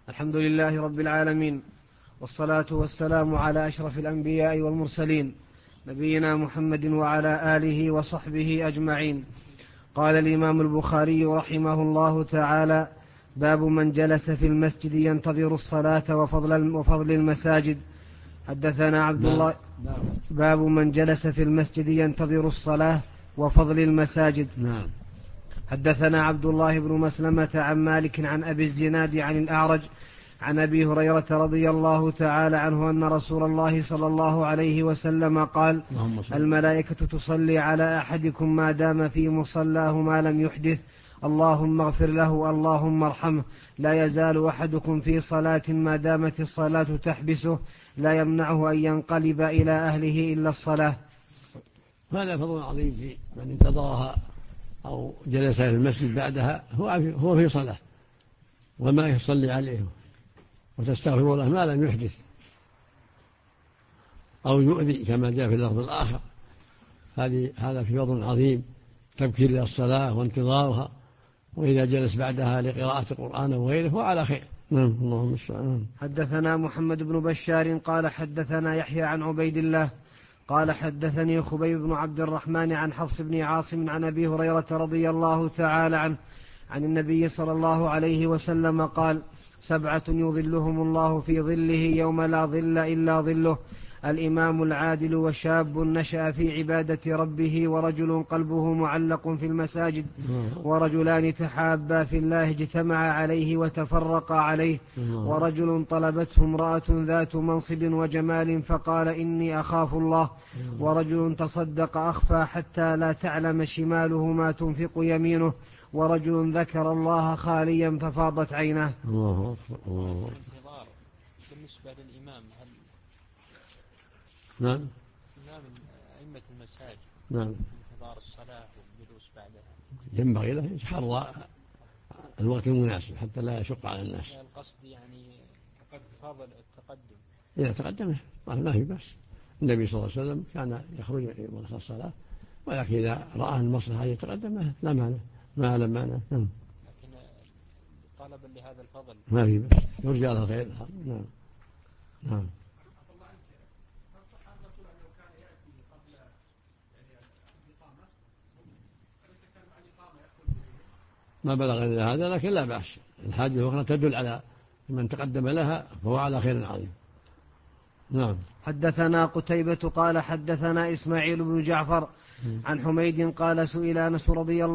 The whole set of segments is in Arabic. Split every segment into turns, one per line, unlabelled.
الحمد لله رب العالمين، والصلاة والسلام على أشرف الأنبياء والمرسلين، نبينا محمد وعلى آله وصحبه أجمعين. قال الإمام البخاري رحمه الله تعالى: باب من جلس في المسجد ينتظر الصلاة وفضل المساجد. حدثنا عبد الله. باب من جلس في المسجد ينتظر الصلاة وفضل المساجد. حدثنا عبد الله بن مسلمة عن مالك عن أبي الزناد عن الأعرج عن أبي هريرة رضي الله تعالى عنه أن رسول الله صلى الله عليه وسلم قال: الملائكة تصلي على أحدكم ما دام في مصلاه ما لم يحدث، اللهم اغفر له اللهم ارحمه. لا يزال أحدكم في صلاة ما دامت الصلاة تحبسه، لا يمنعه أن ينقلب إلى أهله إلا الصلاة.
هذا فضل عظيم في من انتظرها أو جلس في المسجد بعدها هو في صلاة، وما يصلي عليه وتستغفر له ما لم يحدث أو يؤذي كما جاء في اللفظ الآخر. هذا في فضل عظيم، تبكير إلى الصلاة وانتظارها، وإذا جلس بعدها لقراءة القرآن وغيره وعلى خير. اللهم استعان.
حدثنا محمد بن بشار قال حدثنا يحيى عن عبيد الله قال حدثني خبيب بن عبد الرحمن عن حفص بن عاصم عن أبي هريرة رضي الله تعالى عنه عن النبي صلى الله عليه وسلم قال: 7 يظلهم الله في ظله يوم لا ظل إلا ظله: الإمام العادل، وشاب نشأ في عبادة ربه، ورجل قلبه معلق في المساجد، ورجلان تحابا في الله اجتمعا عليه وتفرقا عليه، ورجل طلبته امرأة ذات منصب وجمال فقال إني أخاف الله، ورجل تصدق أخفى حتى لا تعلم شماله ما تنفق يمينه، ورجل ذكر الله خاليا ففاضت عيناه.
الانتظار بالنسبة للإمام، هل
نعم
إمام أئمة المساجد انتظار الصلاة والجلوس بعدها
ينبغي له يتحرى الوقت المناسب حتى لا يشق على الناس.
القصد يعني فضل التقدم،
إذا تقدمه ما في بأس. النبي صلى الله عليه وسلم كان يخرج وقت الصلاة، ولكن إذا رأى المصلحة يتقدمه لا مانع، ما لم مانع.
لكن طلبا لهذا الفضل
ما في بأس، يرجى له خير. نعم. ما بلغ إلى هذا، لكن لا بأس، الحاجة الأخرى تدل على من تقدم لها فهو على خير عظيم. نعم.
حدثنا قتيبة قال حدثنا إسماعيل بن جعفر عن حميد قال سئل أنس رضي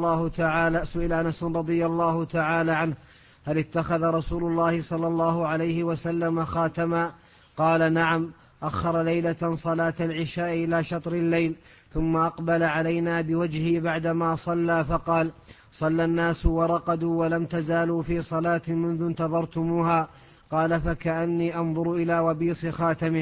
الله تعالى عنه: هل اتخذ رسول الله صلى الله عليه وسلم خاتما؟ قال: نعم، أخر ليلة صلاة العشاء إلى شطر الليل، ثم أقبل علينا بوجهه بعدما صلى فقال: صلى الناس ورقدوا ولم تزالوا في صلاة منذ انتظرتموها. قال: فكأني أنظر إلى وبيص خاتمه.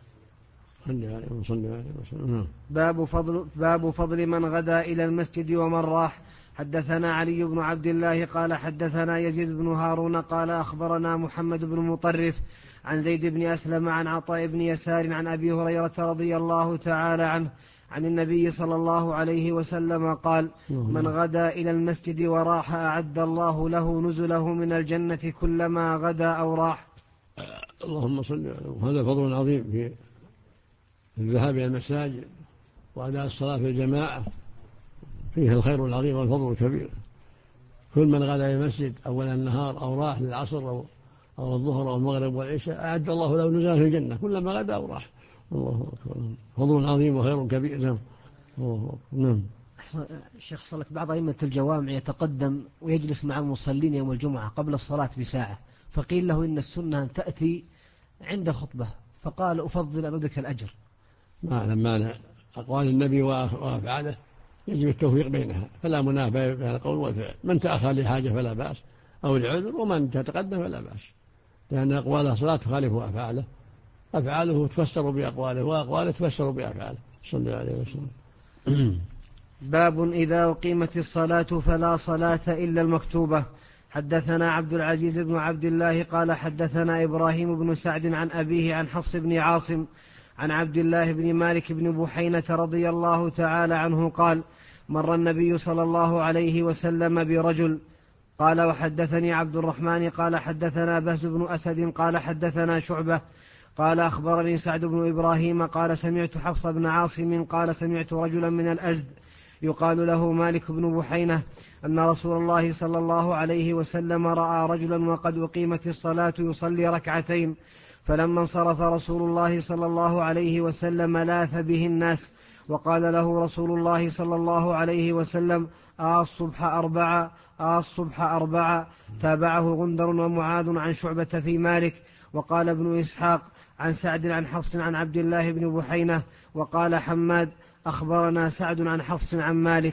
باب فضل من غدا إلى المسجد ومن راح. حدثنا علي بن عبد الله قال حدثنا يزيد بن هارون قال أخبرنا محمد بن مطرف عن زيد بن أسلم عن عطاء بن يسار عن أبي هريرة رضي الله تعالى عنه عن النبي صلى الله عليه وسلم قال: من غدا إلى المسجد وراح أعد الله له نزله من الجنة كلما غدا أو راح.
اللهم صل. هذا فضل عظيم في الذهاب إلى المساجد وأداء الصلاة في الجماعة، فيه الخير العظيم والفضل الكبير. كل من غدا إلى المسجد أول النهار أو راح للعصر أو الظهر أو المغرب والعشاء أعد الله له نزلا في الجنة كلما غدا أو راح. الله أكبر، فضل عظيم وخير كبير. نعم.
شيخ صلى بعض أئمة الجوامع يتقدم ويجلس مع المصلين يوم الجمعة قبل الصلاة بساعة، فقيل له إن السنة أن تأتي عند الخطبة، فقال: أفضل أن أدرك الأجر.
لما أقوال النبي وأفعاله يجب التوفيق بينها، فلا منافاة بين القول والفعل. من تأخر لحاجة فلا بأس أو العذر، ومن تتقدم فلا بأس، لأن أقواله صلاة تخالف أفعاله، أفعاله تفسر بأقواله وأقواله تفسر بأفعاله صلى الله عليه وسلم.
باب إذا أقيمت الصلاة فلا صلاة إلا المكتوبة. حدثنا عبد العزيز بن عبد الله قال حدثنا إبراهيم بن سعد عن أبيه عن حفص بن عاصم عن عبد الله بن مالك بن بحينة رضي الله تعالى عنه قال: مر النبي صلى الله عليه وسلم برجل قال وحدثني عبد الرحمن قال حدثنا بهز بن أسد قال حدثنا شعبة قال أخبرني سعد بن إبراهيم قال سمعت حفص بن عاصم قال سمعت رجلا من الأزد يقال له مالك بن بحينة أن رسول الله صلى الله عليه وسلم رأى رجلا وقد أقيمت الصلاة يصلي ركعتين، فلما انصرف رسول الله صلى الله عليه وسلم لاث به الناس، وقال له رسول الله صلى الله عليه وسلم الصبح أربعة. تابعه غندر ومعاذ عن شعبة في مالك. وقال ابن إسحاق عن سعد عن حفص عن عبد الله بن بحينة. وقال حماد أخبرنا سعد عن حفص عن مالك.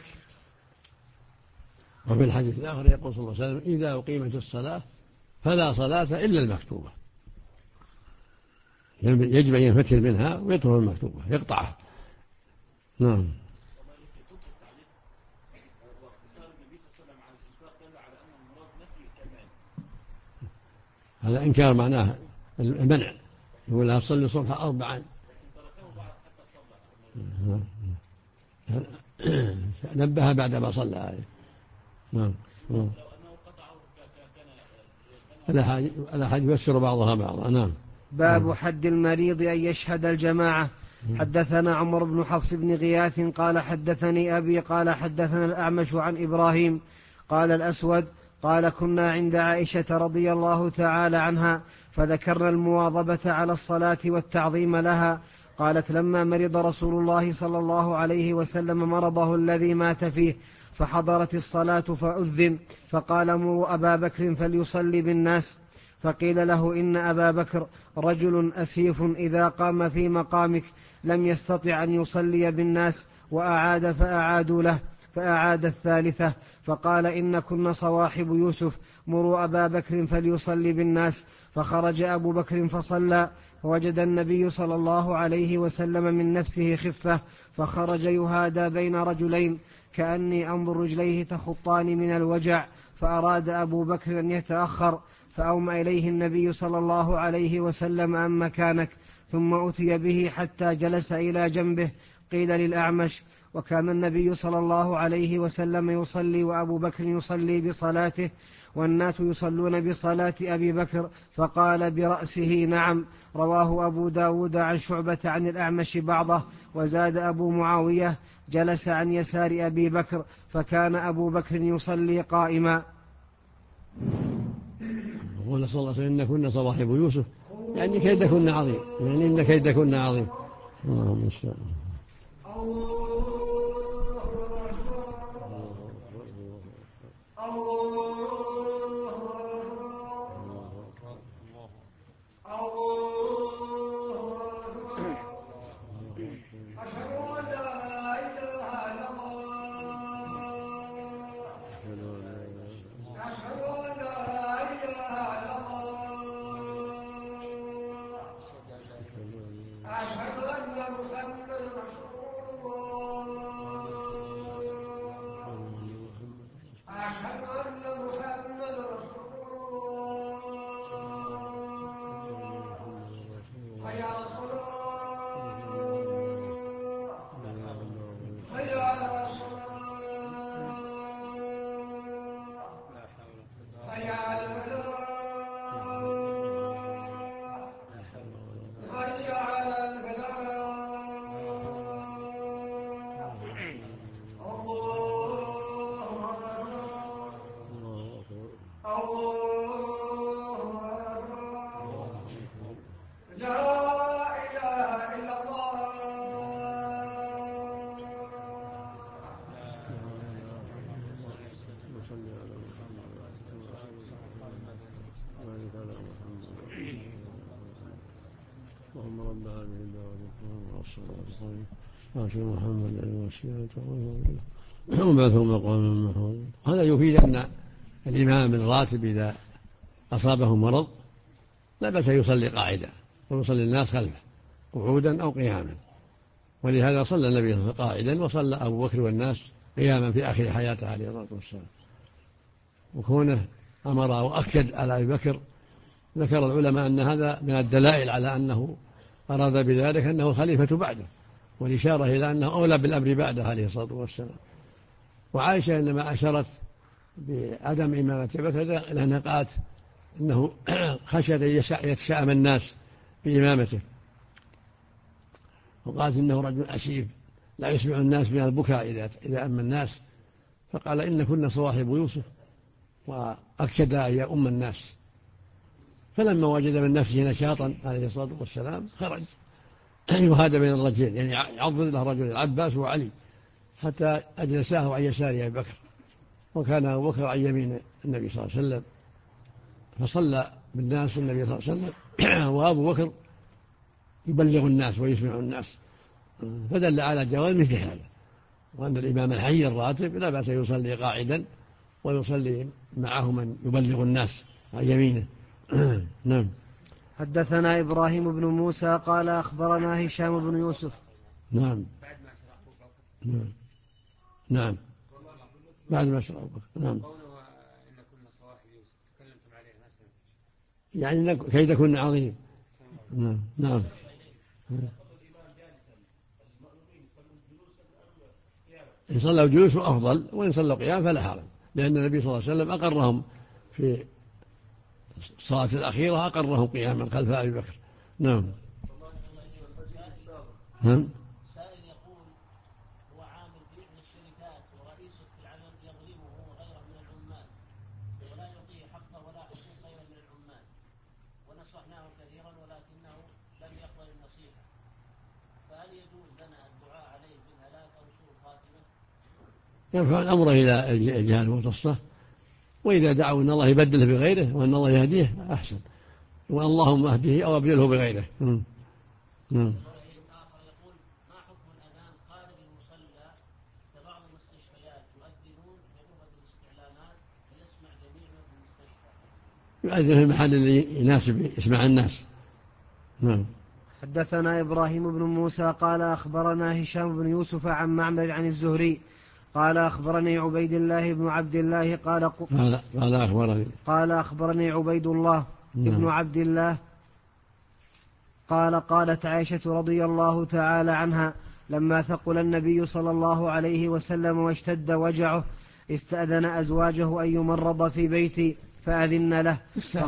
وفي الحديث الآخر يقول صلى الله عليه وسلم إذا أقيمت الصلاة فلا صلاة إلا المكتوبة، يجب أن ينفتل منها ويترك المكتوبة يقطعها. نعم. هذا إنكار معناه المنع، يقول لا تصلي الصبح 4. نبه بعد ما صلى عليه. نعم. الأحاديث يفسر بعضها بعضا. نعم.
باب حد المريض أن يشهد الجماعة. حدثنا عمر بن حفص بن غياث قال حدثني أبي قال حدثنا الأعمش عن إبراهيم قال الأسود قال كنا عند عائشة رضي الله تعالى عنها فذكرنا المواظبة على الصلاة والتعظيم لها. قالت لما مرض رسول الله صلى الله عليه وسلم مرضه الذي مات فيه فحضرت الصلاة فأذن فقال مروا أبا بكر فليصلي بالناس، فقيل له إن أبا بكر رجل أسيف إذا قام في مقامك لم يستطع أن يصلي بالناس، وأعاد فأعادوا له فأعاد الثالثة، فقال إن كن صواحب يوسف مروا أبا بكر فليصلي بالناس. فخرج أبو بكر فصلى، فوجد النبي صلى الله عليه وسلم من نفسه خفة، فخرج يهادى بين رجلين كأني أنظر رجليه تخطان من الوجع، فأراد أبو بكر أن يتأخر فأومأ إليه النبي صلى الله عليه وسلم أم مكانك، ثم أتي به حتى جلس إلى جنبه. قيل للأعمش وكان النبي صلى الله عليه وسلم يصلي وأبو بكر يصلي بصلاته والناس يصلون بصلاة أبي بكر، فقال برأسه نعم. رواه أبو داود عن شعبة عن الأعمش بعضه، وزاد أبو معاوية جلس عن يسار أبي بكر فكان أبو بكر يصلي قائما.
يقول صلى الله عليه وسلم إن كنا صواحب يوسف، يعني كيدكن عظيم، يعني إن كيدكن عظيم. اللهم المستعان. اللهم رب هذه الدعوة والصلاة آت محمد الوسيلة وبعثه مقاما محمودا. هذا يفيد أن الإمام الراتب إذا أصابه مرض لا بأس يصلي قاعدا ويصلي الناس خلفه قعودا أو قياما، ولهذا صلى النبي صلى الله عليه وسلم قاعدا وصلى أبو بكر والناس قياما في آخر حياته عليه الصلاة والسلام. وكونه أمر وأكد على أبي بكر ذكر العلماء أن هذا من الدلائل على أنه أراد بذلك أنه الخليفة بعده، والإشارة إلى أنه أولى بالأمر بعده عليه الصلاة والسلام. وعائشة إنما أشرت بعدم إمامة أبي بكر لأنها قالت إنه خشية يتشائم الناس بإمامته، وقالت إنه رجل أشيب لا يسمع الناس من البكاء إذا أما الناس، فقال إن كنا صواحب يوسف، وأكد أن يؤم الناس. فلما وجد من نفسه نشاطا عليه الصلاة والسلام خرج يهادى بين الرجلين، يعني يعضد له رجل العباس وعلي حتى أجلساه عن يسار أبي بكر، وكان أبو بكر عن يمين النبي صلى الله عليه وسلم، فصلى بالناس النبي صلى الله عليه وسلم وأبو بكر يبلغ الناس ويسمع الناس، فدل على جواز مثل هذا، وأن الإمام الحي الراتب لا بأس يصلي قاعدا ويصلي معه من يبلغ الناس عن يمينه. نعم.
حدثنا إبراهيم بن موسى قال أخبرنا هشام بن يوسف.
نعم. نعم. نعم. بعد ما شرع أبو بكر. نعم. يعني كي تكون عظيم. نعم. نعم. إن صلوا جلوس أفضل، وإن صلوا قيام فلا حرج، لأن النبي صلى الله عليه وسلم أقرهم في الصلاة الأخيرة، أقرهم قياما خلف أبي بكر. نعم. نعم.
سائل يقول هو عامل في إحدى الشركات ورئيسه في العمل يظلمه وغيره من العمال ولا يعطيه حقه ولا حقوق غيره من العمال، ونصحناه كثيرا ولكنه لم يقبل النصيحة، فهل يجوز لنا الدعاء عليه بالهلاك أو سوء الخاتمة؟
يرفع الأمر إلى الجهة المختصة، وإذا دعوا أن الله يبدله بغيره وأن الله يهديه أحسن، واللهم اهده أو أبدله بغيره.
آخر يقول ما حكم الأذان خارج المصلى كبعض المستشفيات يؤذنون بغرفة الاستعلامات فيسمع جميع ما في المستشفى؟
يؤذن في المحل اللي يناسب يسمع الناس. نعم.
حدثنا إبراهيم بن موسى قال أخبرنا هشام بن يوسف عن معمر عن الزهري قال أخبرني عبيد الله بن عبد الله قال أخبرني عبيد الله بن عبد الله قال قالت عائشة رضي الله تعالى عنها لما ثقل النبي صلى الله عليه وسلم واشتد وجعه استأذن أزواجه أن يمرض في بيتي فأذن له.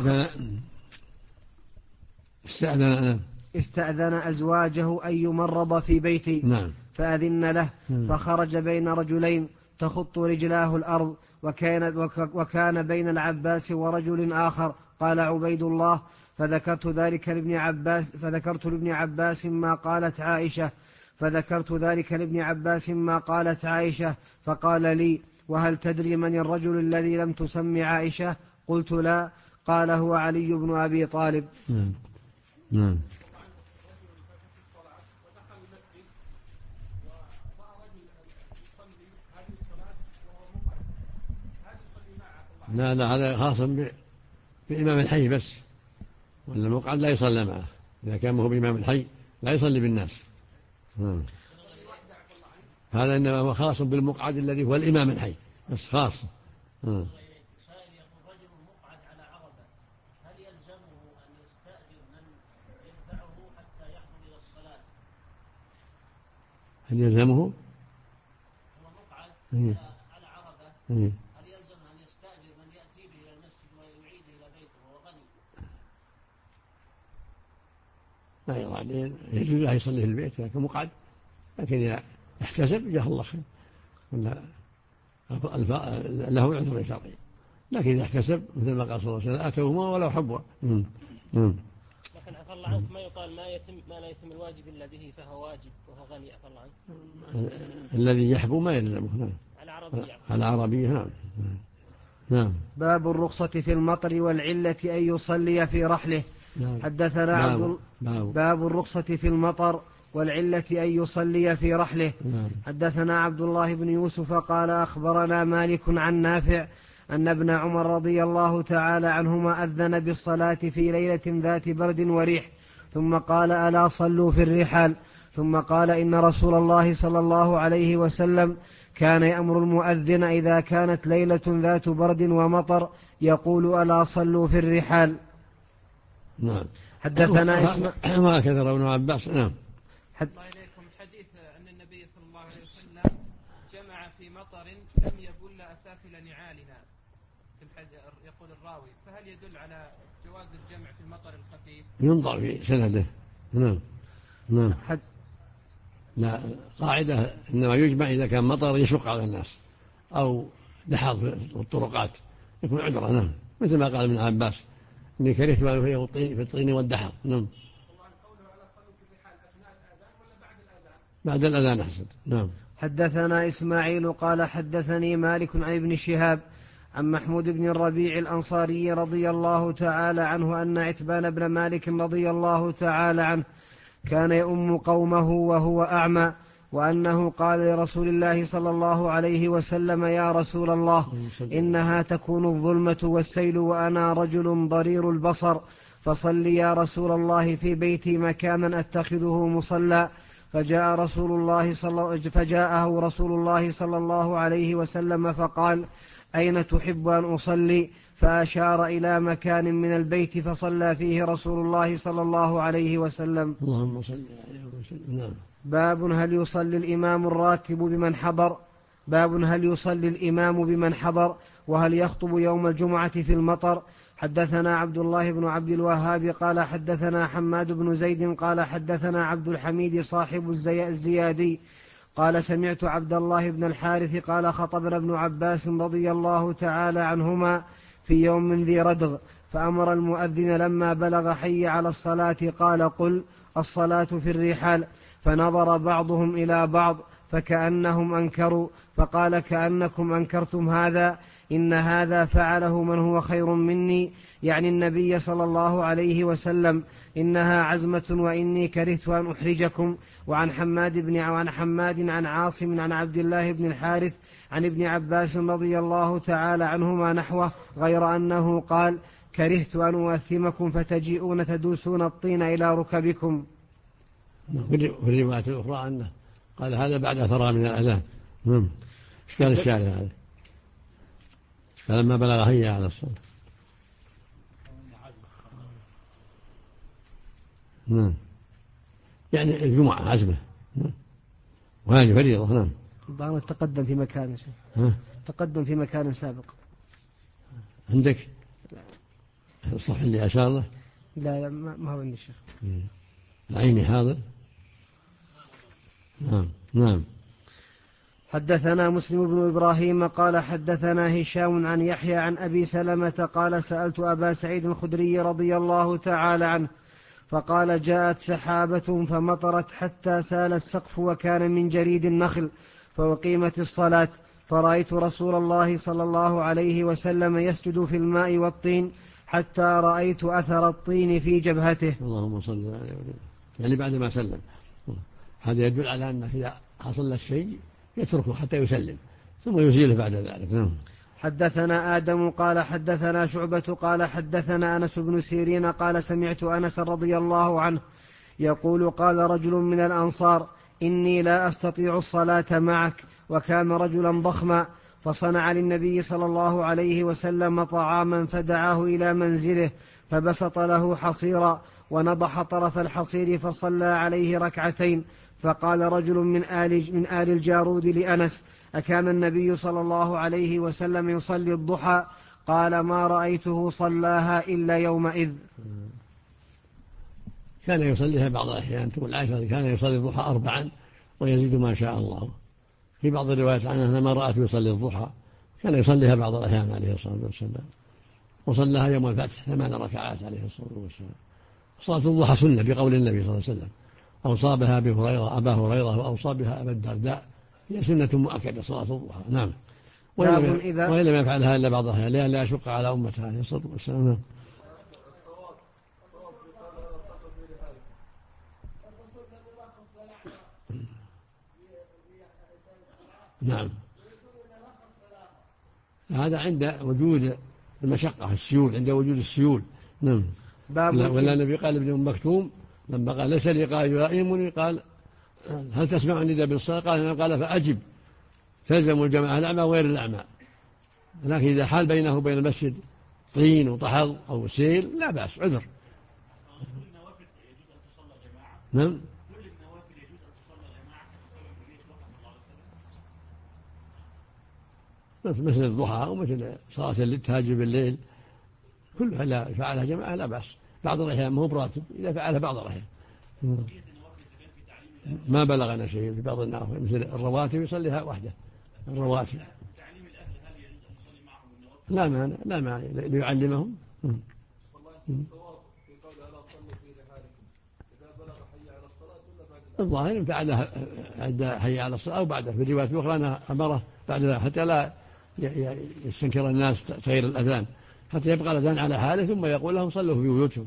استأذن أزواجه أن يمرض في بيتي.
نعم.
فأذن له. فخرج بين رجلين تخط رجلاه الأرض وكان بين العباس ورجل آخر. قال عبيد الله فذكرت لابن عباس ما قالت عائشة فقال لي وهل تدري من الرجل الذي لم تسمي عائشة؟ قلت لا. قال هو علي بن أبي طالب.
نعم. لا هذا خاص بإمام الحي بس، وأن المقعد لا يصلى معه، إذا كان هو بإمام الحي لا يصلي بالناس. هذا إنما هو خاص بالمقعد الذي هو الإمام الحي بس خاص.
سائل يقول رجل مقعد على عربة هل يلزمه أن يستأجر من يدفعه حتى يحضر إلى الصلاة؟
هل يلزمه؟
هو مقعد على عربة هل يلزم أن يستأجر من يأتي به إلى المسجد ويعيده إلى بيته وهو غني؟
لا يرى، يجوز له يصلي في البيت لكن مقعد، لكن إذا احتسب جزاه الله خير له عذر شرعي، لكن إذا احتسب مثل ما قال صلى الله عليه وسلم آتوهما ولو حبوا.
لكن عفى الله عنك ما يقال ما لا يتم الواجب إلا به فهو واجب وهو غني عفى الله عنك.
الذي يحبو ما يلزمه. نعم. على عربية. نعم.
باب الرخصة في المطر والعلة أن يصلي في رحله. حدثنا باب الرخصة في المطر والعلة أن يصلي في رحله. حدثنا عبد الله بن يوسف قال أخبرنا مالك عن نافع أن ابن عمر رضي الله تعالى عنهما أذن بالصلاة في ليلة ذات برد وريح ثم قال ألا صلوا في الرحال ثم قال إن رسول الله صلى الله عليه وسلم كان يأمر المؤذن إذا كانت ليلة ذات برد ومطر يقول ألا صلوا في الرحال.
نعم.
حدثنا
ما كثر ابن عباس. نعم.
الله إليكم حديث أن النبي صلى الله عليه وسلم جمع في مطر لم يبل أسافل نعالنا يقول الراوي، فهل يدل على جواز الجمع في المطر الخفيف؟
ينظر في سنده. نعم نعم. لا، قاعدة إنما يجمع إذا كان مطر يشق على الناس أو دحض في الطرقات يكون عذرا. نعم، مثل ما قال ابن عباس إني كرهت ما فيه في الطين والدحض. نعم. بعد الأذان أحسن. نعم.
حدثنا إسماعيل قال حدثني مالك عن ابن شهاب عن محمود بن الربيع الأنصاري رضي الله تعالى عنه أن عتبان بن مالك رضي الله تعالى عنه كان يؤم قومه وهو أعمى، وأنه قال لرسول الله صلى الله عليه وسلم: يا رسول الله، إنها تكون الظلمة والسيل وأنا رجل ضرير البصر، فصل يا رسول الله في بيتي مكانا أتخذه مصلى. فجاءه رسول الله صلى الله عليه وسلم فقال: أين تحب أن أصلي؟ فأشار إلى مكان من البيت فصلى فيه رسول الله صلى الله عليه وسلم.
اللهم صل عليه وسلم.
باب هل يصلي الإمام الراكب بمن حضر. باب هل يصلي الإمام بمن حضر وهل يخطب يوم الجمعة في المطر. حدثنا عبد الله بن عبد الوهاب قال حدثنا حماد بن زيد قال حدثنا عبد الحميد صاحب الزيادي قال سمعت عبد الله بن الحارث قال خطبنا ابن عباس رضي الله تعالى عنهما في يوم من ذي ردغ، فأمر المؤذن لما بلغ حي على الصلاة قال: قل الصلاة في الرحال. فنظر بعضهم إلى بعض فكأنهم أنكروا، فقال: كأنكم أنكرتم هذا، إن هذا فعله من هو خير مني، يعني النبي صلى الله عليه وسلم، إنها عزمة وإني كرهت أن أحرجكم. وعن حماد عن عاصم عن عبد الله بن الحارث عن ابن عباس رضي الله تعالى عنهما نحوه، غير أنه قال: كرهت أن أؤثمكم فتجيئون تدوسون الطين إلى ركبكم.
في الرواية الأخرى أنه قال هذا بعد فرغ من الأذان. إيش قال الشارع هذا؟ فلما بلغ هيا على الصلاة. يعني الجمعة عزمة وهذه فريضة. نعم.
ضامن تقدم في مكان تقدم في مكان سابق
عندك الصح اللي أشار له؟
لا ما هو عندي شيخ.
العيني حاضر. نعم.
حدثنا مسلم بن إبراهيم قال حدثنا هشام عن يحيى عن أبي سلمة قال سألت أبا سعيد الخدري رضي الله تعالى عنه فقال: جاءت سحابة فمطرت حتى سال السقف وكان من جريد النخل، فأقيمت الصلاة، فرأيت رسول الله صلى الله عليه وسلم يسجد في الماء والطين حتى رأيت أثر الطين في جبهته.
اللهم صل عليه وسلم. يعني بعد ما سلم. هذا يدل على أنه إذا حصل الشيء يتركه حتى يسلم ثم يزيله بعد ذلك. نعم.
حدثنا آدم قال حدثنا شعبة قال حدثنا أنس بن سيرين قال سمعت أنس رضي الله عنه يقول: قال رجل من الأنصار: إني لا أستطيع الصلاة معك، وكان رجلا ضخما، فصنع للنبي صلى الله عليه وسلم طعاما فدعاه إلى منزله فبسط له حصيرا ونضح طرف الحصير فصلى عليه ركعتين. فقال رجل من آل الجارود لأنس: أكان النبي صلى الله عليه وسلم يصلي الضحى؟ قال: ما رأيته صلاها إلا يومئذ.
كان يصليها بعض الأحيان. تقول عائشة كان يصلي الضحى 4 ويزيد ما شاء الله. في بعض الروايات عنه أنها ما رأته يصلي الضحى، كان يصليها بعض الأحيان عليه الصلاة والسلام، وصلىها يوم الفتح 8 ركعات عليه الصلاة والسلام. صلاة الضحى سنة بقول النبي صلى الله عليه وسلم، أوصى بها أبا هريرة وأوصى بها أبا الدرداء، هي سنة مؤكدة صلاة الضحى. نعم. وإن لم يفعلها إلا بعض الأحيان لا يشق على أمتها عليه الصلاة والسلام. نعم. هذا عند وجود المشقة السيول، عند وجود السيول. نعم. ولا النبي قال ابن مكتوم لما قال: ليس لي قائد يلائمني، قال: هل تسمع النداء بالصلاة؟ قال: فأجب. تلزم الجماعة الأعمى وغير الأعمى، لكن إذا حال بينه وبين المسجد طين وطحل أو سيل لا بأس، عذر. نعم. مثل الضحى ومثل صلاة التهجد بالليل كلها لا فعلها جماعة لا بأس. بعض الأحيان ما هو براتب إذا فعلها بعض الأحيان. ما بلغنا شيء في بعض النوافل مثل الرواتب يصليها وحده الرواتب. لا مانع ليعلمهم. الظاهر ان فعلها عند حي على الصلاة أو بعده. في الروايات الأخرى أنا أمره بعد ذلك حتى لا يستنكر الناس تغيير الأذان، حتى يبقى الأذان على حاله ثم يقول لهم صلوا في بيوتهم.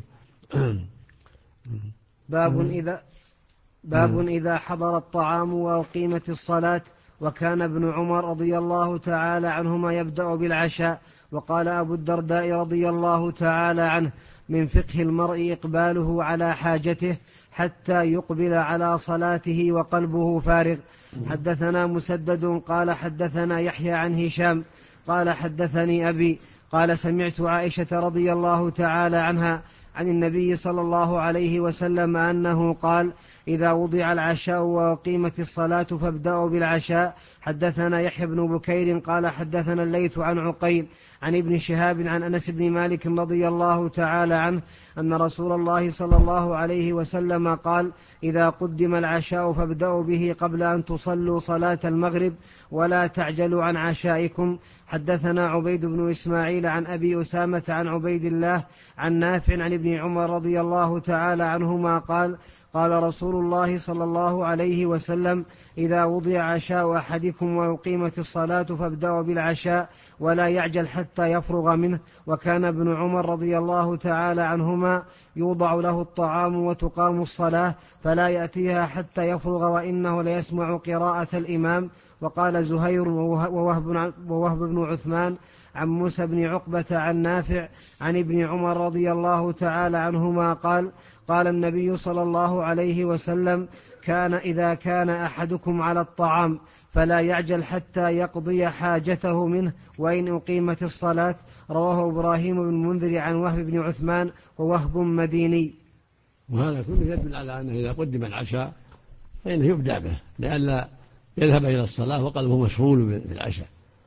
باب إذا حضر الطعام وأقيمت الصلاة. وكان ابن عمر رضي الله تعالى عنهما يبدأ بالعشاء. وقال أبو الدرداء رضي الله تعالى عنه: من فقه المرء إقباله على حاجته حتى يقبل على صلاته وقلبه فارغ. حدثنا مسدد قال حدثنا يحيى عن هشام قال حدثني أبي قال سمعت عائشة رضي الله تعالى عنها عن النبي صلى الله عليه وسلم أنه قال: إذا وضع العشاء وأقيمت الصلاة فابدأوا بالعشاء. حدثنا يحيى بن بكير قال حدثنا الليث عن عقيل عن ابن شهاب عن أنس بن مالك رضي الله تعالى عنه أن رسول الله صلى الله عليه وسلم قال: إذا قدم العشاء فابدأوا به قبل أن تصلوا صلاة المغرب ولا تعجلوا عن عشائكم. حدثنا عبيد بن إسماعيل عن أبي أسامة عن عبيد الله عن نافع عن ابن عمر رضي الله تعالى عنهما قال: قال رسول الله صلى الله عليه وسلم: إذا وضع عشاء أحدكم وأقيمت الصلاة فابدأوا بالعشاء ولا يعجل حتى يفرغ منه. وكان ابن عمر رضي الله تعالى عنهما يوضع له الطعام وتقام الصلاة فلا يأتيها حتى يفرغ وإنه ليسمع قراءة الإمام. وقال زهير ووهب بن عثمان عن موسى بن عقبة عن نافع عن ابن عمر رضي الله تعالى عنهما قال: قال النبي صلى الله عليه وسلم: كان إذا كان أحدكم على الطعام فلا يعجل حتى يقضي حاجته منه وإن أقيمت الصلاة. رواه إبراهيم بن منذر عن وهب بن عثمان ووهب مديني.
وهذا كله يدل على أنه إذا قدم العشاء فإنه يبدأ به لئلا يذهب إلى الصلاة وقلبه مشغول بالعشاء،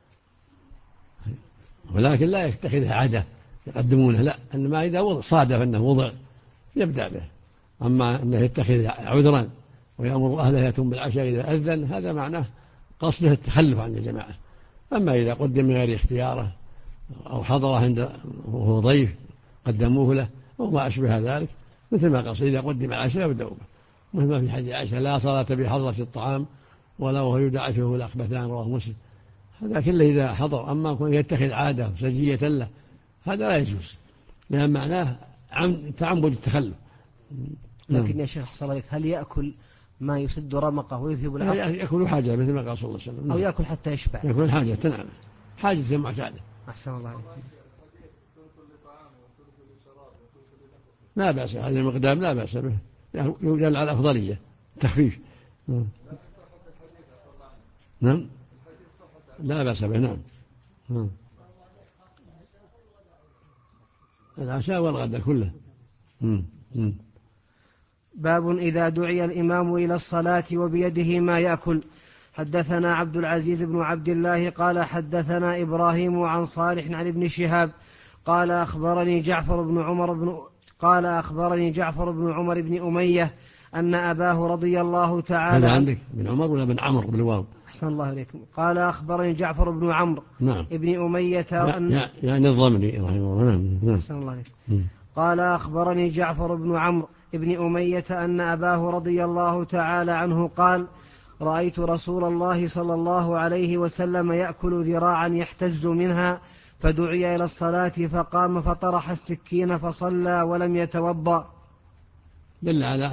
ولكن لا يتخذها عادة يقدمونه، لا، إنما إذا صادف أنه وضع يبدأ به. أما أنه يتخذ عذرا ويأمر أهله يأتون بالعشاء إذا أذن هذا معناه قصده التخلف عن الجماعة. أما إذا قدم من غير اختياره أو حضره عند وهو ضيف قدموه له أو ما أشبه ذلك مثل ما قصد إذا قدم العشاء يبدأ به، مثل ما في حديث عائشة: لا صلاة بحضرة الطعام ولا وهو يدعفه الأخبثان، رواه مسلم. هذا كله إذا حضر. أما يكون يتخذ عادة سجية له هذا لا يجوز، لأن معناه تعمد التخلف.
لكن يا شيخ صلى الله عليه وسلم هل يأكل ما يسد رمقه ويذهب العقل؟
يأكل حاجة مثل ما قال صلى الله عليه وسلم،
أو يأكل حتى يشبع،
يأكل حاجة، نعم، حاجة معتادة.
أحسن الله عليك.
لا بأس، هذا المقدام لا بأس به، يدل على الأفضلية التخفيف. نعم لا بأس به. نعم العشاء والغداء كله.
باب إذا دعي الإمام إلى الصلاة وبيده ما يأكل. حدثنا عبد العزيز بن عبد الله قال حدثنا إبراهيم عن صالح عن ابن شهاب قال أخبرني جعفر بن عمر بن أمية أن أباه رضي الله تعالى.
هذا عندك بن عمر ولا بن عمرو بالواو؟
أحسن الله عليكم. قال أخبرني جعفر بن عمرو ابن أمية
يعني الضمني رحمه الله.
أحسن الله عليكم. قال أخبرني جعفر بن عمرو ابن أمية أن أباه رضي الله تعالى عنه قال: رأيت رسول الله صلى الله عليه وسلم يأكل ذراعا يحتز منها فدعي إلى الصلاة فقام فطرح السكين فصلى ولم يتوضأ.
دل على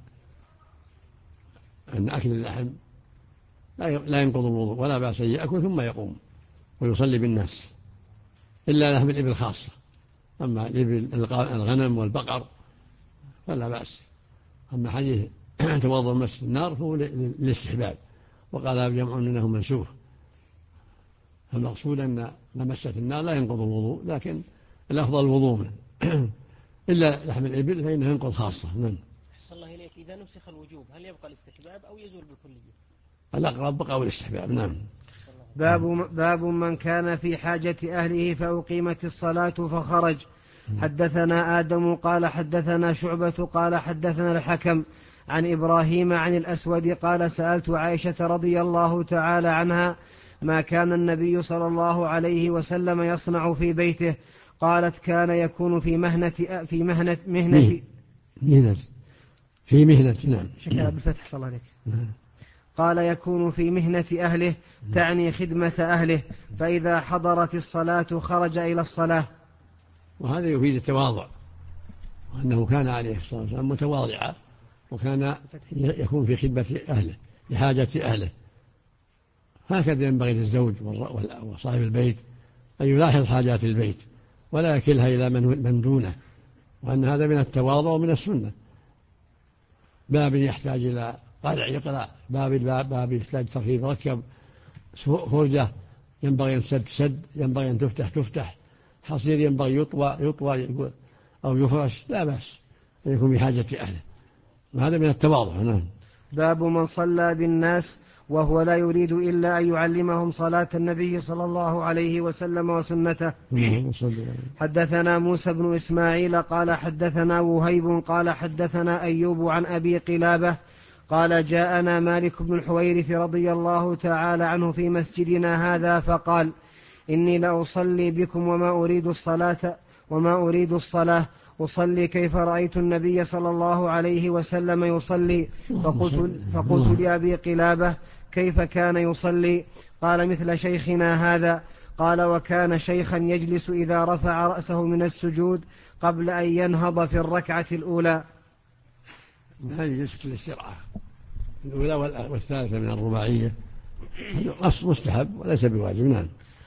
أن أكل اللحم لا ينقض الوضوء ولا بأس أن يأكل ثم يقوم ويصلي بالناس، إلا لحم الإبل خاصة. أما الغنم والبقر فلا بأس. أما حديث توضأ مس النار فهو للاستحباب، وقال جمع أنه منسوخ. المقصود أن مسة النار لا ينقض الوضوء، لكن الأفضل الوضوء منه إلا لحم الإبل فإنه ينقض خاصة.
أحسن الله إليك. إذا نسخ الوجوب هل يبقى الاستحباب أو يزول بالكلية؟
الأقرب بقول الاستحباب. نعم.
باب من كان في حاجة أهله فأقيمت الصلاة فخرج. حدثنا آدم قال حدثنا شعبة قال حدثنا الحكم عن إبراهيم عن الأسود قال سألت عائشة رضي الله تعالى عنها ما كان النبي صلى الله عليه وسلم يصنع في بيته؟ قالت كان يكون في مهنة
نعم.
شكرا بالفتح صلى الله عليك. قال يكون في مهنة أهله تعني خدمة أهله، فإذا حضرت الصلاة خرج إلى الصلاة.
وهذا يفيد التواضع، وأنه كان عليه الصلاة والسلام متواضعا، وكان يكون في خدمة أهله لحاجة أهله. هكذا ينبغي للزوج وصاحب البيت أن يلاحظ حاجات البيت ولا يكلها إلى من دونه، وأن هذا من التواضع ومن السنة. باب يحتاج إلى يقرأ، باب يحتاج تركيب ركب، فرجة ينبغي أن تسد، ينبغي أن تفتح، حصير ينبغي يطوى أو يفرش، لا بأس أن يكون بحاجة أهله، وهذا من التواضع. نعم.
باب من صلى بالناس وهو لا يريد إلا أن يعلمهم صلاة النبي صلى الله عليه وسلم وسنته. حدثنا موسى بن إسماعيل قال حدثنا وهيب قال حدثنا أيوب عن أبي قلابة قال جاءنا مالك بن الحويرث رضي الله تعالى عنه في مسجدنا هذا فقال إني لأصلي بكم وما أريد الصلاة أصلي كيف رأيت النبي صلى الله عليه وسلم يصلي. فقلت لأبي قلابة كيف كان يصلي؟ قال مثل شيخنا هذا. قال وكان شيخا يجلس إذا رفع رأسه من السجود قبل أن ينهض في الركعة الأولى.
هذه جلسة الاستراحة الأولى والثالثة من الرباعية، أصل مستحب وليس بواجب. نعم.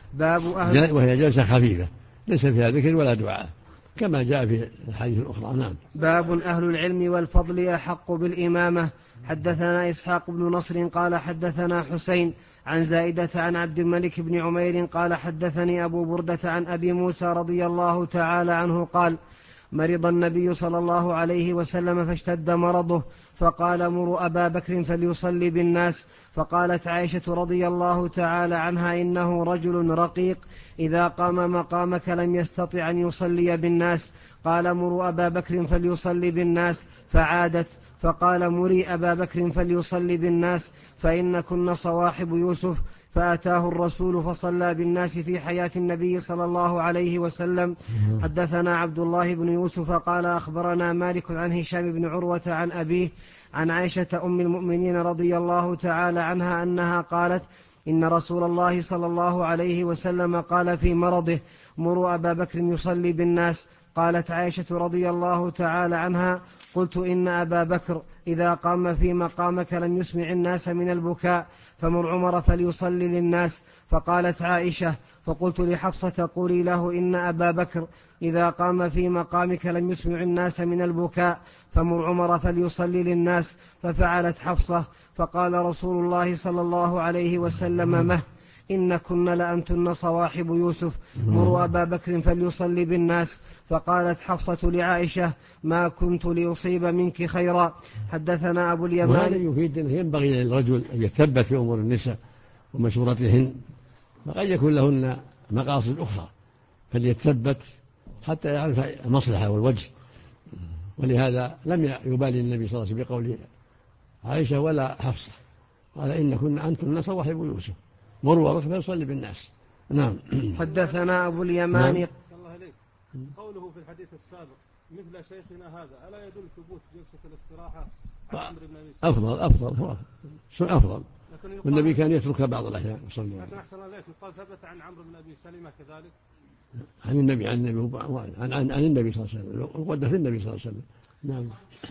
وهي جلسة خفيفة ليس فيها ذكر ولا دعاء كما جاء في الحديث الأخرى. نعم.
باب أهل العلم والفضل أحق بالإمامة. حدثنا إسحاق بن نصر قال حدثنا حسين عن زائدة عن عبد الملك بن عمير قال حدثني أبو بردة عن أبي موسى رضي الله تعالى عنه قال مرض النبي صلى الله عليه وسلم فاشتد مرضه فقال مروا أبا بكر فليصلي بالناس. فقالت عائشة رضي الله تعالى عنها إنه رجل رقيق إذا قام مقامك لم يستطع أن يصلي بالناس. قال مروا أبا بكر فليصلي بالناس فعادت فقال مري أبا بكر فليصلي بالناس فإن كن صواحب يوسف. فأتاه الرسول فصلى بالناس في حياة النبي صلى الله عليه وسلم. حدثنا عبد الله بن يوسف قال أخبرنا مالك عن هشام بن عروة عن أبيه عن عائشة أم المؤمنين رضي الله تعالى عنها أنها قالت إن رسول الله صلى الله عليه وسلم قال في مرضه مروا أبا بكر يصلي بالناس. قالت عائشة رضي الله تعالى عنها قلت إن أبا بكر إذا قام في مقامك لم يسمع الناس من البكاء فمر عمر فليصلي للناس. فقالت عائشة فقلت لحفصة قولي له إن أبا بكر إذا قام في مقامك لم يسمع الناس من البكاء فمر عمر فليصلي للناس. ففعلت حفصة. فقال رسول الله صلى الله عليه وسلم إن كن لأنتن صواحب يوسف مروا أبا بكر فليصلي بالناس. فقالت حفصة لعائشة ما كنت لأصيب منك خيرا. حدثنا أبو اليمان.
وهذا يفيد أنه ينبغي للرجل أن يتثبت في أمور النساء ومشورتهن، فقد يكون لهن مقاصد أخرى فليتثبت حتى يعرف المصلحة والوجه. ولهذا لم يبالي النبي صلى الله عليه وسلم بقول عائشة ولا حفصة، قال إن كن أنتن صواحب يوسف مروا ركبه يصلي بالناس. نعم.
حدثنا أبو اليمان.
نعم. قوله في الحديث السابق مثل شيخنا هذا ألا يدل ثبوت جلسة الاستراحة عن عمرو بن أبي سلمة؟
أفضل. والنبي كان يترك بعض الأحيان.
لكن أحسن الله يقال ثبت عن عمرو بن أبي سلمة كذلك
عن النبي صلى الله عليه وسلم وقد في النبي صلى الله عليه وسلم. نعم.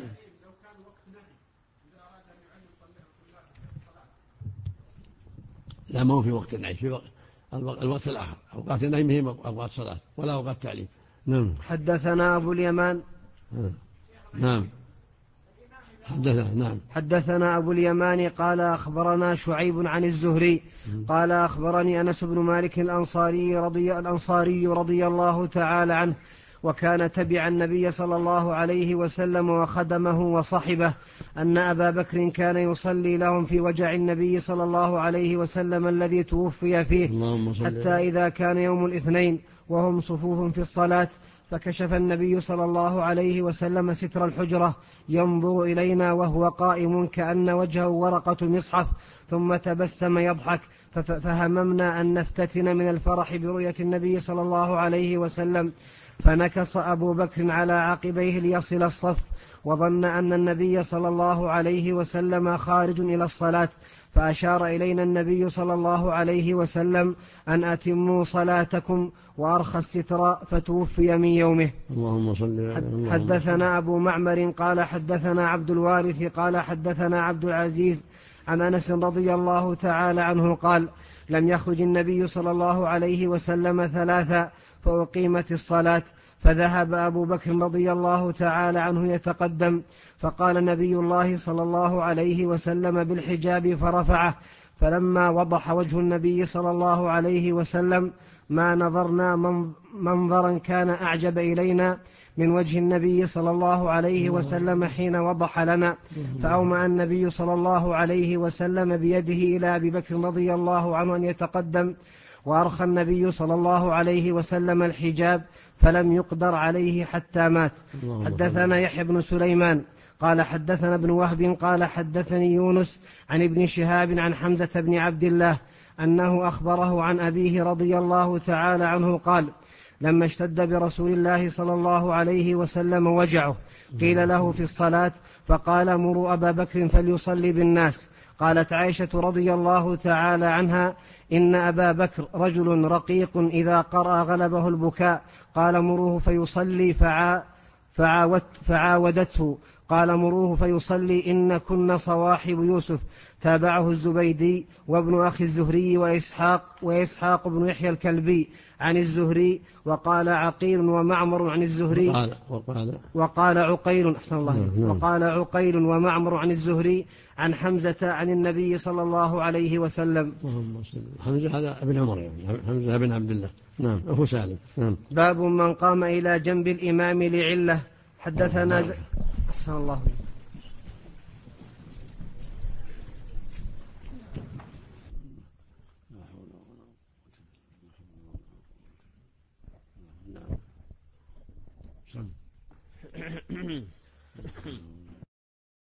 لا ما هو في وقت النعي، في الوقت الآخر. أوقات النعي هي أوقات صلاة ولا أوقات تعليم. نعم.
حدثنا أبو اليمان.
نعم.
حدثنا أبو اليمان قال أخبرنا شعيب عن الزهري قال أخبرني أنس بن مالك الأنصاري رضي الله تعالى عنه وكان تبع النبي صلى الله عليه وسلم وخدمه وصحبه أن أبا بكر كان يصلي لهم في وجع النبي صلى الله عليه وسلم الذي توفي فيه، حتى إذا كان يوم الاثنين وهم صفوف في الصلاة فكشف النبي صلى الله عليه وسلم ستر الحجرة ينظر إلينا وهو قائم كأن وجهه ورقة مصحف، ثم تبسم يضحك، فهممنا أن نفتتن من الفرح برؤية النبي صلى الله عليه وسلم، فنكص أبو بكر على عقبيه ليصل الصف، وظن أن النبي صلى الله عليه وسلم خارج إلى الصلاة، فأشار إلينا النبي صلى الله عليه وسلم أن أتموا صلاتكم وأرخى الستر، فتوفي من يومه.
اللهم صل.
حدثنا أبو معمر قال حدثنا عبد الوارث قال حدثنا عبد العزيز عن أنس رضي الله تعالى عنه قال: لم يخرج النبي صلى الله عليه وسلم ثلاثا فأقيمت الصلاة، فذهب أبو بكر رضي الله تعالى عنه يتقدم، فقال نبي الله صلى الله عليه وسلم بالحجاب فرفعه، فلما وضح وجه النبي صلى الله عليه وسلم ما نظرنا منظرا كان أعجب إلينا من وجه النبي صلى الله عليه وسلم حين وضح لنا، فأومأ النبي صلى الله عليه وسلم بيده إلى أبي بكر رضي الله عنه أن يتقدم، وأرخى النبي صلى الله عليه وسلم الحجاب فلم يقدر عليه حتى مات. حدثنا يحيى بن سليمان قال حدثنا ابن وهب قال حدثني يونس عن ابن شهاب عن حمزة بن عبد الله أنه أخبره عن أبيه رضي الله تعالى عنه قال: لما اشتد برسول الله صلى الله عليه وسلم وجعه قيل له في الصلاة فقال: مروا أبا بكر فليصلي بالناس. قالت عائشة رضي الله تعالى عنها: إن أبا بكر رجل رقيق إذا قرأ غلبه البكاء، قال: مروه فيصلي، فعاودته، قال: مروه فيصلي، إن كن صواحب يوسف. تابعه الزبيدي وابن أخي الزهري وإسحاق بن يحيى الكلبي عن الزهري، وقال عقيل ومعمر عن الزهري وقال عقيل أحسن الله وقال عقيل ومعمر عن الزهري عن حمزة عن النبي صلى الله عليه وسلم.
حمزة هذا ابن عمر، يعني حمزة بن عبد الله. نعم، أخو سالم. نعم.
باب من قام إلى جنب الإمام لعلة. حدثنا أحسن الله.
نعم.